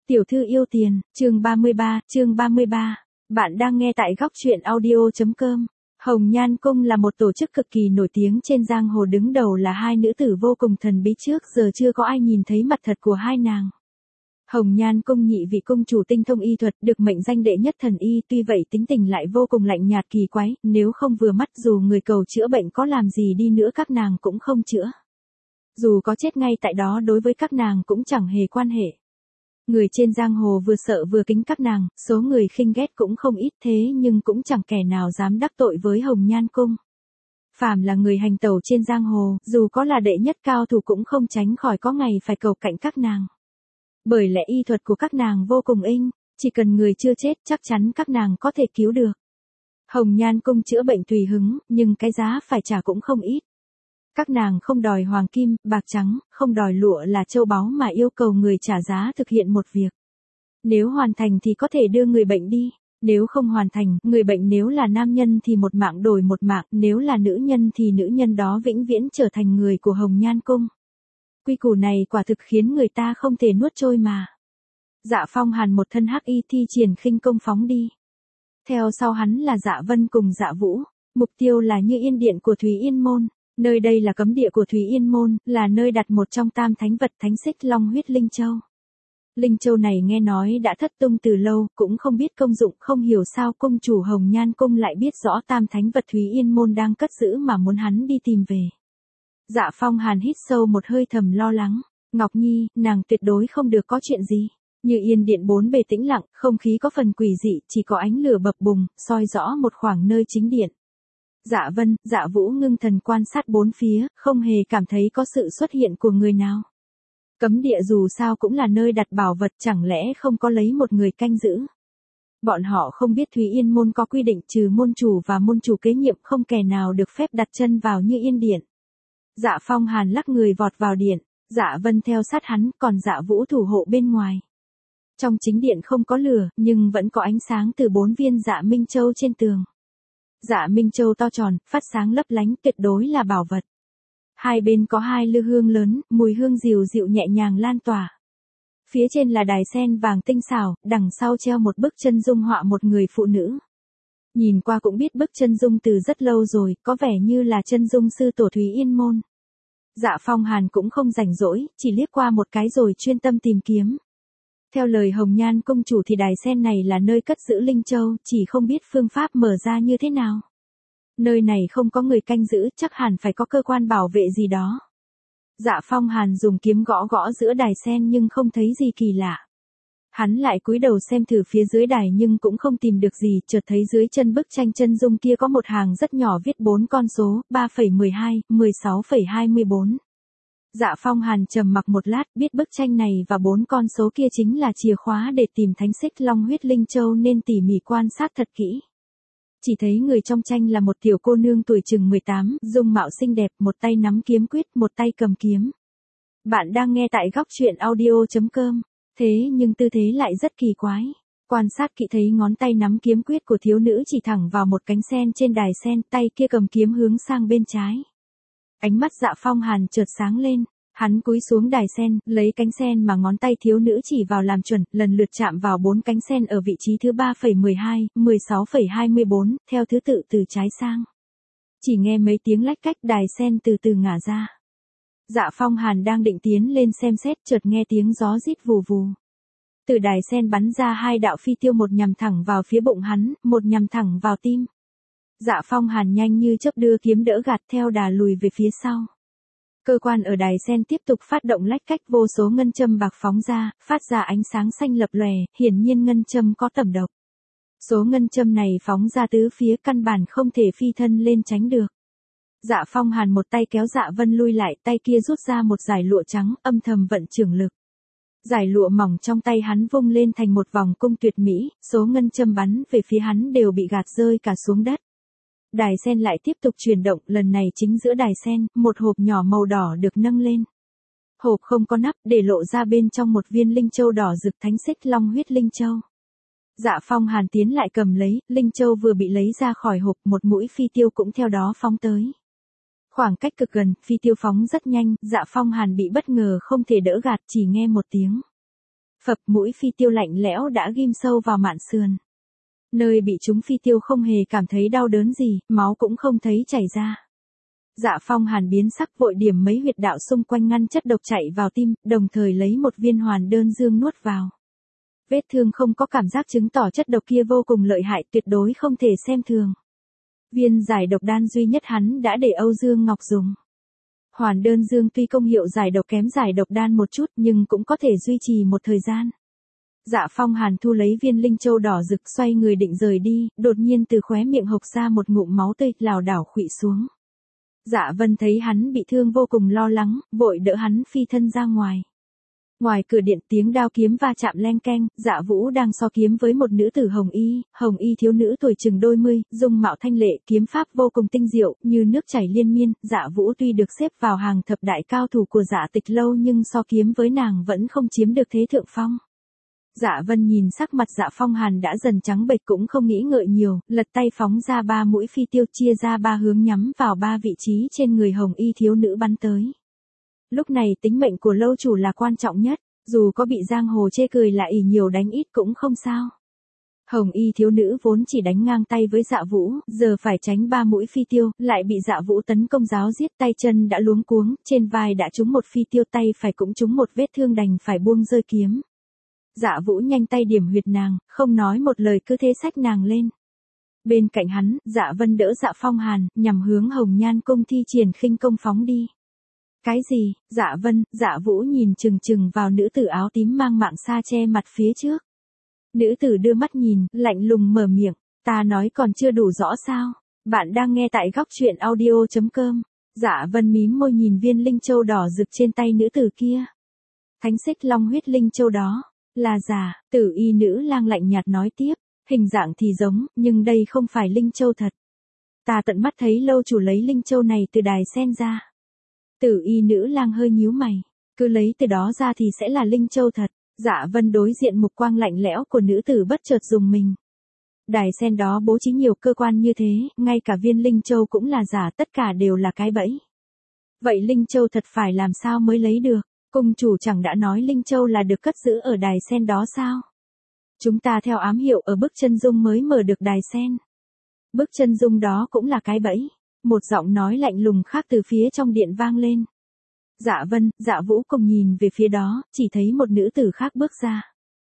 Tiểu thư yêu tiền, chương 33. Bạn đang nghe tại góc truyện audio.com. Hồng Nhan Cung là một tổ chức cực kỳ nổi tiếng trên giang hồ, đứng đầu là hai nữ tử vô cùng thần bí, trước giờ chưa có ai nhìn thấy mặt thật của hai nàng. Hồng Nhan Cung nhị vị cung chủ tinh thông y thuật, được mệnh danh đệ nhất thần y, tuy vậy tính tình lại vô cùng lạnh nhạt kỳ quái, nếu không vừa mắt dù người cầu chữa bệnh có làm gì đi nữa các nàng cũng không chữa. Dù có chết ngay tại đó đối với các nàng cũng chẳng hề quan hệ. Người trên giang hồ vừa sợ vừa kính các nàng, số người khinh ghét cũng không ít, thế nhưng cũng chẳng kẻ nào dám đắc tội với Hồng Nhan Cung. Phàm là người hành tẩu trên giang hồ, dù có là đệ nhất cao thủ cũng không tránh khỏi có ngày phải cầu cạnh các nàng. Bởi lẽ y thuật của các nàng vô cùng inh, chỉ cần người chưa chết chắc chắn các nàng có thể cứu được. Hồng Nhan Cung chữa bệnh tùy hứng, nhưng cái giá phải trả cũng không ít. Các nàng không đòi hoàng kim, bạc trắng, không đòi lụa là châu báu mà yêu cầu người trả giá thực hiện một việc. Nếu hoàn thành thì có thể đưa người bệnh đi, nếu không hoàn thành, người bệnh nếu là nam nhân thì một mạng đổi một mạng, nếu là nữ nhân thì nữ nhân đó vĩnh viễn trở thành người của Hồng Nhan Cung. Quy củ này quả thực khiến người ta không thể nuốt trôi mà. Dạ Phong Hàn một thân hắc y thi triển khinh công phóng đi. Theo sau hắn là Dạ Vân cùng Dạ Vũ, mục tiêu là Như Yên Điện của Thúy Yên Môn. Nơi đây là cấm địa của Thúy Yên Môn, là nơi đặt một trong tam thánh vật Thánh Xích Long Huyết Linh Châu. Linh Châu này nghe nói đã thất tung từ lâu, cũng không biết công dụng, không hiểu sao cung chủ Hồng Nhan Cung lại biết rõ tam thánh vật Thúy Yên Môn đang cất giữ mà muốn hắn đi tìm về. Dạ Phong Hàn hít sâu một hơi thầm lo lắng, Ngọc Nhi, nàng tuyệt đối không được có chuyện gì. Như Yên Điện bốn bề tĩnh lặng, không khí có phần quỷ dị, chỉ có ánh lửa bập bùng, soi rõ một khoảng nơi chính điện. Dạ Vân, Dạ Vũ ngưng thần quan sát bốn phía, không hề cảm thấy có sự xuất hiện của người nào. Cấm địa dù sao cũng là nơi đặt bảo vật, chẳng lẽ không có lấy một người canh giữ. Bọn họ không biết Thúy Yên Môn có quy định trừ môn chủ và môn chủ kế nhiệm không kẻ nào được phép đặt chân vào Như Yên Điện. Dạ Phong Hàn lắc người vọt vào điện, Dạ Vân theo sát hắn, còn Dạ Vũ thủ hộ bên ngoài. Trong chính điện không có lửa, nhưng vẫn có ánh sáng từ 4 viên Dạ Minh Châu trên tường. Dạ Minh Châu to tròn, phát sáng lấp lánh, tuyệt đối là bảo vật. Hai bên có 2 lư hương lớn, mùi hương dịu dịu nhẹ nhàng lan tỏa. Phía trên là đài sen vàng tinh xảo, đằng sau treo một bức chân dung họa một người phụ nữ. Nhìn qua cũng biết bức chân dung từ rất lâu rồi, có vẻ như là chân dung sư tổ Thúy Yên Môn. Dạ Phong Hàn cũng không rảnh rỗi, chỉ liếc qua một cái rồi chuyên tâm tìm kiếm. Theo lời Hồng Nhan Cung chủ thì đài sen này là nơi cất giữ Linh Châu, chỉ không biết phương pháp mở ra như thế nào. Nơi này không có người canh giữ, chắc hẳn phải có cơ quan bảo vệ gì đó. Dạ Phong Hàn dùng kiếm gõ gõ giữa đài sen nhưng không thấy gì kỳ lạ. Hắn lại cúi đầu xem thử phía dưới đài nhưng cũng không tìm được gì, chợt thấy dưới chân bức tranh chân dung kia có một hàng rất nhỏ viết 4 con số, 3,12, 16,24. Dạ Phong Hàn trầm mặc một lát, biết bức tranh này và 4 con số kia chính là chìa khóa để tìm Thánh Xích Long Huyết Linh Châu nên tỉ mỉ quan sát thật kỹ. Chỉ thấy người trong tranh là một tiểu cô nương tuổi chừng 18, dung mạo xinh đẹp, một tay nắm kiếm quyết, một tay cầm kiếm. Bạn đang nghe tại góc truyện audio.com, thế nhưng tư thế lại rất kỳ quái. Quan sát kỹ thấy ngón tay nắm kiếm quyết của thiếu nữ chỉ thẳng vào một cánh sen trên đài sen, tay kia cầm kiếm hướng sang bên trái. Ánh mắt Dạ Phong Hàn chợt sáng lên, hắn cúi xuống đài sen, lấy cánh sen mà ngón tay thiếu nữ chỉ vào làm chuẩn, lần lượt chạm vào 4 cánh sen ở vị trí thứ 3,12, 16,24, theo thứ tự từ trái sang. Chỉ nghe mấy tiếng lách cách, đài sen từ từ ngả ra. Dạ Phong Hàn đang định tiến lên xem xét, chợt nghe tiếng gió rít vù vù. Từ đài sen bắn ra 2 đạo phi tiêu, một nhằm thẳng vào phía bụng hắn, một nhằm thẳng vào tim. Dạ Phong Hàn nhanh như chớp đưa kiếm đỡ gạt theo đà lùi về phía sau. Cơ quan ở đài sen tiếp tục phát động lách cách, vô số ngân châm bạc phóng ra, phát ra ánh sáng xanh lập lòe, hiển nhiên ngân châm có tẩm độc. Số ngân châm này phóng ra tứ phía, căn bản không thể phi thân lên tránh được. Dạ Phong Hàn một tay kéo Dạ Vân lui lại, tay kia rút ra một dải lụa trắng, âm thầm vận trưởng lực. Dải lụa mỏng trong tay hắn vung lên thành một vòng cung tuyệt mỹ, số ngân châm bắn về phía hắn đều bị gạt rơi cả xuống đất. Đài sen lại tiếp tục chuyển động, lần này chính giữa đài sen, một hộp nhỏ màu đỏ được nâng lên. Hộp không có nắp, để lộ ra bên trong một viên linh châu đỏ rực, Thánh Xích Long Huyết Linh Châu. Dạ Phong Hàn tiến lại cầm lấy, linh châu vừa bị lấy ra khỏi hộp, một mũi phi tiêu cũng theo đó phóng tới. Khoảng cách cực gần, phi tiêu phóng rất nhanh, Dạ Phong Hàn bị bất ngờ không thể đỡ gạt, chỉ nghe một tiếng. Phập, mũi phi tiêu lạnh lẽo đã ghim sâu vào mạn sườn. Nơi bị trúng phi tiêu không hề cảm thấy đau đớn gì, máu cũng không thấy chảy ra. Dạ Phong Hàn biến sắc, vội điểm mấy huyệt đạo xung quanh ngăn chất độc chạy vào tim, đồng thời lấy một viên hoàn đơn dương nuốt vào. Vết thương không có cảm giác chứng tỏ chất độc kia vô cùng lợi hại, tuyệt đối không thể xem thường. Viên giải độc đan duy nhất hắn đã để Âu Dương Ngọc dùng. Hoàn đơn dương tuy công hiệu giải độc kém giải độc đan một chút nhưng cũng có thể duy trì một thời gian. Dạ Phong Hàn thu lấy viên linh châu đỏ rực, xoay người định rời đi, đột nhiên từ khóe miệng hộc ra một ngụm máu tươi, lảo đảo khuỵu xuống. Dạ Vân thấy hắn bị thương vô cùng lo lắng, vội đỡ hắn phi thân ra ngoài. Ngoài cửa điện tiếng đao kiếm va chạm leng keng, Dạ Vũ đang so kiếm với một nữ tử hồng y thiếu nữ tuổi chừng đôi mươi, dung mạo thanh lệ, kiếm pháp vô cùng tinh diệu, như nước chảy liên miên. Dạ Vũ tuy được xếp vào hàng thập đại cao thủ của Dạ Tịch lâu nhưng so kiếm với nàng vẫn không chiếm được thế thượng phong. Dạ Vân nhìn sắc mặt Dạ Phong Hàn đã dần trắng bệch cũng không nghĩ ngợi nhiều, lật tay phóng ra 3 mũi phi tiêu, chia ra 3 hướng nhắm vào 3 vị trí trên người hồng y thiếu nữ bắn tới. Lúc này tính mệnh của lâu chủ là quan trọng nhất, dù có bị giang hồ chê cười là ỷ nhiều đánh ít cũng không sao. Hồng y thiếu nữ vốn chỉ đánh ngang tay với Dạ Vũ, giờ phải tránh 3 mũi phi tiêu, lại bị Dạ Vũ tấn công giáo giết, tay chân đã luống cuống, trên vai đã trúng một phi tiêu, tay phải cũng trúng một vết thương, đành phải buông rơi kiếm. Dạ Vũ nhanh tay điểm huyệt nàng, không nói một lời cứ thế xách nàng lên. Bên cạnh hắn, Dạ Vân đỡ Dạ Phong Hàn, nhằm hướng Hồng Nhan Cung thi triển khinh công phóng đi. Cái gì? Dạ Vân, Dạ Vũ nhìn chừng chừng vào nữ tử áo tím mang mạng sa che mặt phía trước. Nữ tử đưa mắt nhìn, lạnh lùng mở miệng, ta nói còn chưa đủ rõ sao? Bạn đang nghe tại góc truyện audio.com. Dạ Vân mím môi nhìn viên linh châu đỏ rực trên tay nữ tử kia. Thánh xích long huyết linh châu đó, là giả. Tử y nữ lang lạnh nhạt nói tiếp, hình dạng thì giống, nhưng đây không phải linh châu thật. Ta tận mắt thấy lâu chủ lấy linh châu này từ đài sen ra. Tử y nữ lang hơi nhíu mày, cứ lấy từ đó ra thì sẽ là linh châu thật. Dạ Vân đối diện mục quang lạnh lẽo của nữ tử bất chợt dùng mình. Đài sen đó bố trí nhiều cơ quan như thế, ngay cả viên linh châu cũng là giả, tất cả đều là cái bẫy. Vậy linh châu thật phải làm sao mới lấy được? Cung chủ chẳng đã nói linh châu là được cất giữ ở đài sen đó sao? Chúng ta theo ám hiệu ở bức chân dung mới mở được đài sen. Bức chân dung đó cũng là cái bẫy. Một giọng nói lạnh lùng khác từ phía trong điện vang lên. Dạ Vân, Dạ Vũ cùng nhìn về phía đó, chỉ thấy một nữ tử khác bước ra.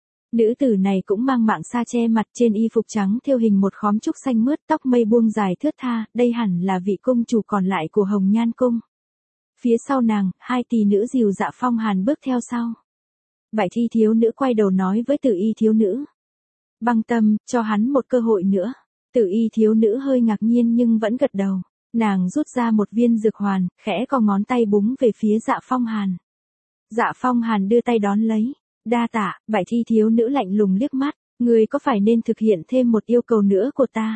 Nữ tử này cũng mang mạng sa che mặt, trên y phục trắng thêu hình một khóm trúc xanh mướt, tóc mây buông dài thướt tha, đây hẳn là vị cung chủ còn lại của Hồng Nhan Cung. Phía sau nàng, 2 tỷ nữ dìu Dạ Phong Hàn bước theo sau. Bạch thi thiếu nữ quay đầu nói với Tử y thiếu nữ. Băng tâm, cho hắn một cơ hội nữa. Tử y thiếu nữ hơi ngạc nhiên nhưng vẫn gật đầu. Nàng rút ra một viên dược hoàn, khẽ co ngón tay búng về phía Dạ Phong Hàn. Dạ Phong Hàn đưa tay đón lấy. Đa tạ. Bạch thi thiếu nữ lạnh lùng liếc mắt. Ngươi có phải nên thực hiện thêm một yêu cầu nữa của ta?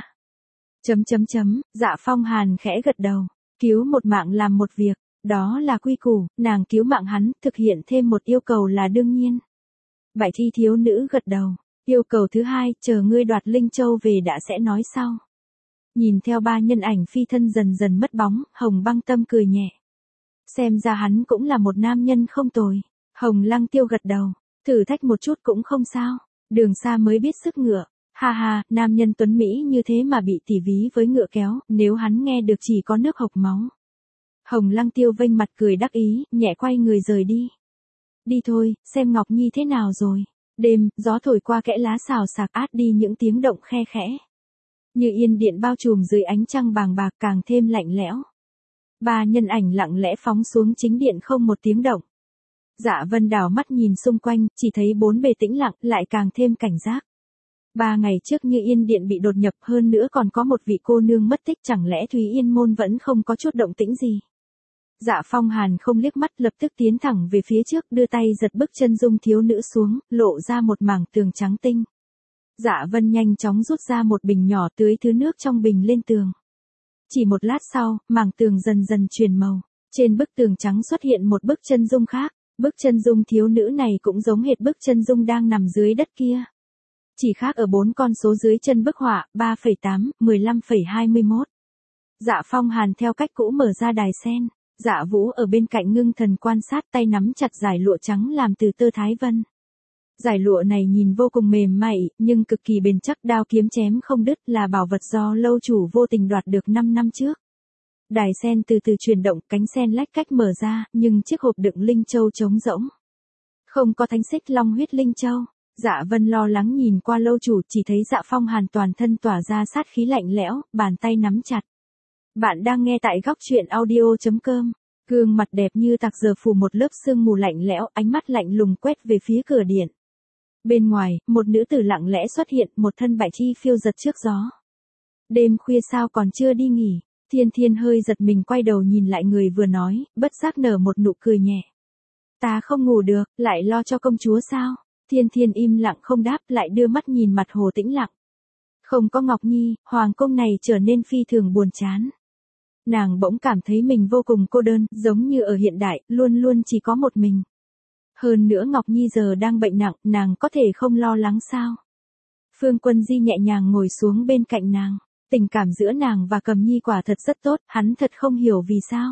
Dạ Phong Hàn khẽ gật đầu. Cứu một mạng làm một việc. Đó là quy củ, nàng cứu mạng hắn, thực hiện thêm một yêu cầu là đương nhiên. Bạch thi thiếu nữ gật đầu. Yêu cầu thứ 2, chờ ngươi đoạt linh châu về đã sẽ nói sau. Nhìn theo 3 nhân ảnh phi thân dần dần mất bóng, Hồng Băng Tâm cười nhẹ. Xem ra hắn cũng là một nam nhân không tồi. Hồng Lăng Tiêu gật đầu. Thử thách một chút cũng không sao. Đường xa mới biết sức ngựa. Ha ha, nam nhân tuấn Mỹ như thế mà bị tỉ ví với ngựa kéo, nếu hắn nghe được chỉ có nước hộc máu. Hồng Lăng Tiêu vênh mặt cười đắc ý, nhẹ quay người rời đi. Đi thôi, xem Ngọc Nhi thế nào rồi. Đêm, gió thổi qua kẽ lá xào xạc át đi những tiếng động khe khẽ. Như yên điện bao trùm dưới ánh trăng bàng bạc càng thêm lạnh lẽo. 3 nhân ảnh lặng lẽ phóng xuống chính điện không một tiếng động. Dạ Vân đảo mắt nhìn xung quanh, chỉ thấy 4 bề tĩnh lặng, lại càng thêm cảnh giác. 3 ngày trước Như Yên điện bị đột nhập, hơn nữa còn có một vị cô nương mất tích, chẳng lẽ Thúy Yên môn vẫn không có chút động tĩnh gì? Dạ Phong Hàn không liếc mắt, lập tức tiến thẳng về phía trước, đưa tay giật bức chân dung thiếu nữ xuống, lộ ra một mảng tường trắng tinh. Dạ Vân nhanh chóng rút ra một bình nhỏ, tưới thứ nước trong bình lên tường. Chỉ một lát sau, mảng tường dần dần chuyển màu. Trên bức tường trắng xuất hiện một bức chân dung khác. Bức chân dung thiếu nữ này cũng giống hệt bức chân dung đang nằm dưới đất kia. Chỉ khác ở 4 con số dưới chân bức họa, 3,8, 15,21. Dạ Phong Hàn theo cách cũ mở ra đài sen. Dạ Vũ ở bên cạnh ngưng thần quan sát, tay nắm chặt dải lụa trắng làm từ tơ Thái Vân. Giải lụa này nhìn vô cùng mềm mại, nhưng cực kỳ bền chắc, đao kiếm chém không đứt, là bảo vật do lâu chủ vô tình đoạt được 5 năm trước. Đài sen từ từ chuyển động, cánh sen lách cách mở ra, nhưng chiếc hộp đựng linh châu trống rỗng. Không có thánh xích long huyết linh châu. Dạ Vân lo lắng nhìn qua lâu chủ, chỉ thấy Dạ Phong Hàn toàn thân tỏa ra sát khí lạnh lẽo, bàn tay nắm chặt. Bạn đang nghe tại góc truyện audio.com. Gương mặt đẹp như tạc giờ phủ một lớp sương mù lạnh lẽo, ánh mắt lạnh lùng quét về phía cửa điện. Bên ngoài, một nữ tử lặng lẽ xuất hiện, một thân bạch y phiêu giật trước gió. Đêm khuya sao còn chưa đi nghỉ? Thiên Thiên hơi giật mình quay đầu nhìn lại người vừa nói, bất giác nở một nụ cười nhẹ. Ta không ngủ được, lại lo cho công chúa sao? Thiên Thiên im lặng không đáp, lại đưa mắt nhìn mặt hồ tĩnh lặng. Không có Ngọc Nhi, hoàng cung này trở nên phi thường buồn chán. Nàng bỗng cảm thấy mình vô cùng cô đơn, giống như ở hiện đại, luôn luôn chỉ có một mình. Hơn nữa Ngọc Nhi giờ đang bệnh nặng, nàng có thể không lo lắng sao? Phương Quân Di nhẹ nhàng ngồi xuống bên cạnh nàng. Tình cảm giữa nàng và Cẩm Nhi quả thật rất tốt, hắn thật không hiểu vì sao.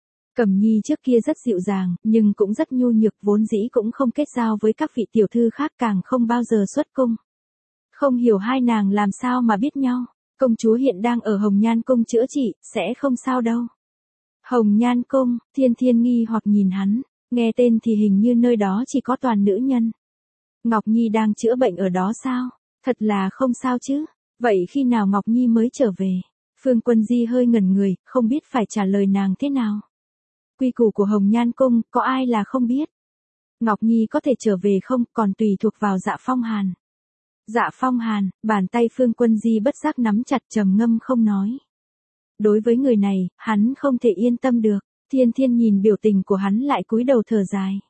Cẩm Nhi trước kia rất dịu dàng, nhưng cũng rất nhu nhược, vốn dĩ cũng không kết giao với các vị tiểu thư khác, càng không bao giờ xuất cung. Không hiểu hai nàng làm sao mà biết nhau. Công chúa hiện đang ở Hồng Nhan Cung chữa trị, sẽ không sao đâu. Hồng Nhan Cung, Thiên Thiên nghi hoặc nhìn hắn, nghe tên thì hình như nơi đó chỉ có toàn nữ nhân. Ngọc Nhi đang chữa bệnh ở đó sao? Thật là không sao chứ. Vậy khi nào Ngọc Nhi mới trở về? Phương Quân Di hơi ngẩn người, không biết phải trả lời nàng thế nào. Quy củ của Hồng Nhan Cung, có ai là không biết. Ngọc Nhi có thể trở về không, còn tùy thuộc vào Dạ Phong Hàn. Dạ Phong Hàn, bàn tay Phương Quân Di bất giác nắm chặt, trầm ngâm không nói. Đối với người này, hắn không thể yên tâm được. Thiên Thiên nhìn biểu tình của hắn lại cúi đầu thở dài.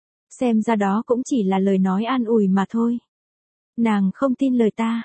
Xem ra đó cũng chỉ là lời nói an ủi mà thôi. Nàng không tin lời ta.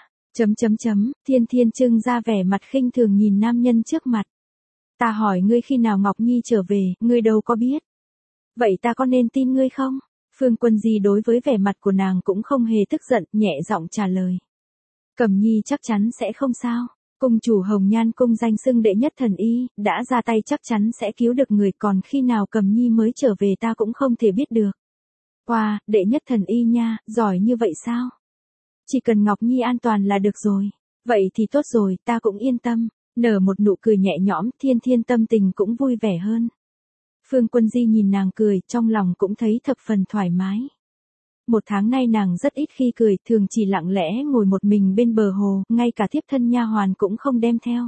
Thiên Thiên trưng ra vẻ mặt khinh thường nhìn nam nhân trước mặt. Ta hỏi ngươi khi nào Ngọc Nhi trở về, ngươi đâu có biết. Vậy ta có nên tin ngươi không? Phương Quân Di đối với vẻ mặt của nàng cũng không hề tức giận, nhẹ giọng trả lời. Cẩm Nhi chắc chắn sẽ không sao. Cung chủ Hồng Nhan Cung danh xưng đệ nhất thần y, đã ra tay chắc chắn sẽ cứu được người, còn khi nào Cẩm Nhi mới trở về ta cũng không thể biết được. Wow, đệ nhất thần y nha, giỏi như vậy sao? Chỉ cần Ngọc Nhi an toàn là được rồi. Vậy thì tốt rồi, ta cũng yên tâm. Nở một nụ cười nhẹ nhõm, Thiên Thiên tâm tình cũng vui vẻ hơn. Phương Quân Di nhìn nàng cười, trong lòng cũng thấy thập phần thoải mái. Một tháng nay nàng rất ít khi cười, thường chỉ lặng lẽ ngồi một mình bên bờ hồ, ngay cả thiếp thân nha hoàn cũng không đem theo.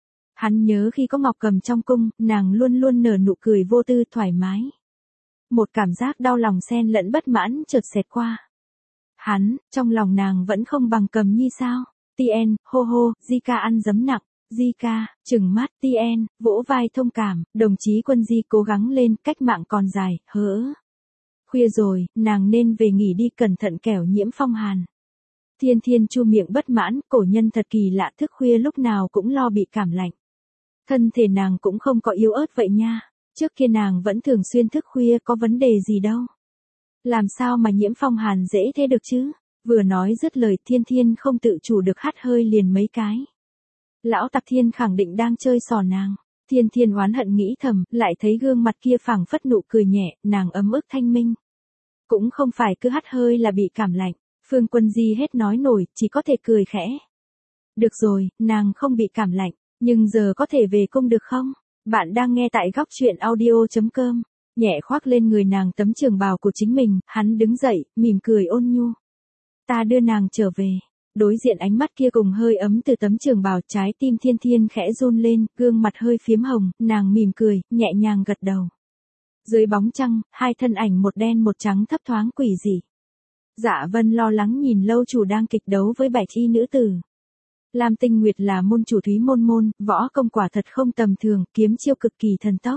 Hắn nhớ khi có Ngọc Cầm trong cung, nàng luôn luôn nở nụ cười vô tư thoải mái. Một cảm giác đau lòng xen lẫn bất mãn chợt xẹt qua. Hắn, trong lòng nàng vẫn không bằng Cẩm Nhi sao? Tien, hô hô, Di ca ăn giấm nặng. Di ca, trừng mắt, Tien, vỗ vai thông cảm, đồng chí Quân Di cố gắng lên, cách mạng còn dài, hỡ. Khuya rồi, nàng nên về nghỉ đi, cẩn thận kẻo nhiễm phong hàn. Thiên Thiên chu miệng bất mãn, cổ nhân thật kỳ lạ, thức khuya lúc nào cũng lo bị cảm lạnh. Thân thể nàng cũng không có yếu ớt vậy nha, trước kia nàng vẫn thường xuyên thức khuya, có vấn đề gì đâu. Làm sao mà nhiễm phong hàn dễ thế được chứ? Vừa nói dứt lời, Thiên Thiên không tự chủ được hắt hơi liền mấy cái. Lão Tặc Thiên khẳng định đang chơi xỏ nàng. Thiên Thiên oán hận nghĩ thầm, lại thấy gương mặt kia phảng phất nụ cười nhẹ, nàng ấm ức thanh minh. Cũng không phải cứ hắt hơi là bị cảm lạnh. Phương Quân Di hết nói nổi, chỉ có thể cười khẽ. Được rồi, nàng không bị cảm lạnh, nhưng giờ có thể về cung được không? Bạn đang nghe tại góc truyện audio.com. Nhẹ khoác lên người nàng tấm trường bào của chính mình, hắn đứng dậy, mỉm cười ôn nhu. Ta đưa nàng trở về. Đối diện ánh mắt kia cùng hơi ấm từ tấm trường bào, trái tim Thiên Thiên khẽ run lên, gương mặt hơi phiếm hồng, nàng mỉm cười, nhẹ nhàng gật đầu. Dưới bóng trăng, hai thân ảnh một đen một trắng thấp thoáng quỷ dị. Dạ Vân lo lắng nhìn lâu chủ đang kịch đấu với bạch y nữ tử. Lam Tinh Nguyệt là môn chủ Thúy Môn Môn, võ công quả thật không tầm thường, kiếm chiêu cực kỳ thần tốc.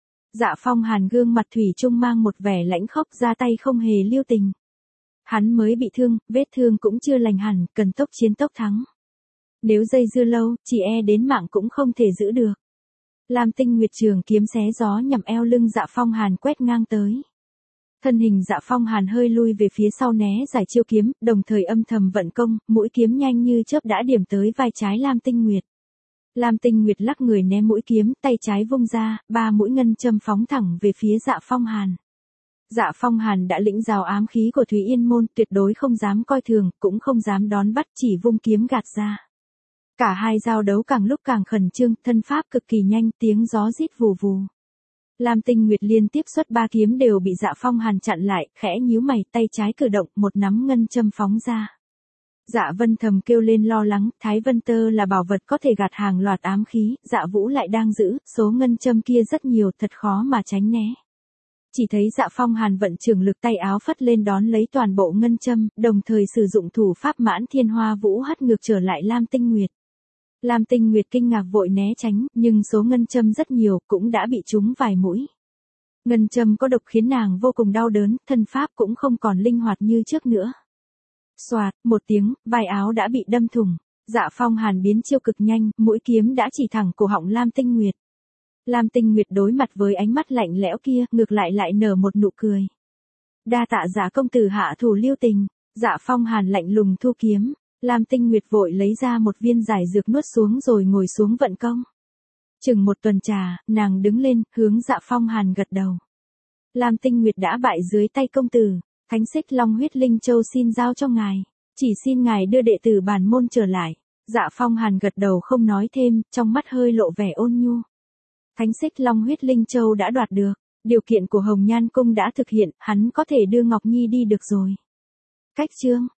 Dạ Phong Hàn gương mặt thủy chung mang một vẻ lãnh khốc, ra tay không hề lưu tình. Hắn mới bị thương, vết thương cũng chưa lành hẳn, cần tốc chiến tốc thắng. Nếu dây dưa lâu, chỉ e đến mạng cũng không thể giữ được. Lam Tinh Nguyệt trường kiếm xé gió nhằm eo lưng Dạ Phong Hàn quét ngang tới. Thân hình Dạ Phong Hàn hơi lui về phía sau né giải chiêu kiếm, đồng thời âm thầm vận công, mũi kiếm nhanh như chớp đã điểm tới vai trái Lam Tinh Nguyệt. Lam Tinh Nguyệt lắc người né mũi kiếm, tay trái vung ra, 3 mũi ngân châm phóng thẳng về phía Dạ Phong Hàn. Dạ Phong Hàn đã lĩnh giáo ám khí của Thúy Yên môn, tuyệt đối không dám coi thường, cũng không dám đón bắt, chỉ vung kiếm gạt ra. Cả hai giao đấu càng lúc càng khẩn trương, thân pháp cực kỳ nhanh, tiếng gió rít vù vù. Lam Tinh Nguyệt liên tiếp xuất 3 kiếm đều bị Dạ Phong Hàn chặn lại, khẽ nhíu mày, tay trái cử động, một nắm ngân châm phóng ra. Dạ Vân thầm kêu lên lo lắng, Thái Vân Tơ là bảo vật có thể gạt hàng loạt ám khí, Dạ Vũ lại đang giữ, số ngân châm kia rất nhiều, thật khó mà tránh né. Chỉ thấy Dạ Phong Hàn vận trưởng lực, tay áo phất lên đón lấy toàn bộ ngân châm, đồng thời sử dụng thủ pháp Mãn Thiên Hoa Vũ hất ngược trở lại Lam Tinh Nguyệt. Lam Tinh Nguyệt kinh ngạc vội né tránh, nhưng số ngân châm rất nhiều, cũng đã bị trúng vài mũi. Ngân châm có độc khiến nàng vô cùng đau đớn, thân pháp cũng không còn linh hoạt như trước nữa. Xoạt, một tiếng, vai áo đã bị đâm thủng. Dạ Phong Hàn biến chiêu cực nhanh, mũi kiếm đã chỉ thẳng cổ họng Lam Tinh Nguyệt. Lam Tinh Nguyệt đối mặt với ánh mắt lạnh lẽo kia, ngược lại nở một nụ cười. Đa tạ Dạ công tử hạ thủ lưu tình. Dạ Phong Hàn lạnh lùng thu kiếm. Lam Tinh Nguyệt vội lấy ra một viên giải dược nuốt xuống rồi ngồi xuống vận công. Chừng một tuần trà, nàng đứng lên, hướng Dạ Phong Hàn gật đầu. Lam Tinh Nguyệt đã bại dưới tay công tử. Thánh Xích Long Huyết Linh Châu xin giao cho ngài. Chỉ xin ngài đưa đệ tử bản môn trở lại. Dạ Phong Hàn gật đầu không nói thêm, trong mắt hơi lộ vẻ ôn nhu. Thánh Xích Long Huyết Linh Châu đã đoạt được. Điều kiện của Hồng Nhan Cung đã thực hiện, hắn có thể đưa Ngọc Nhi đi được rồi. Cách chương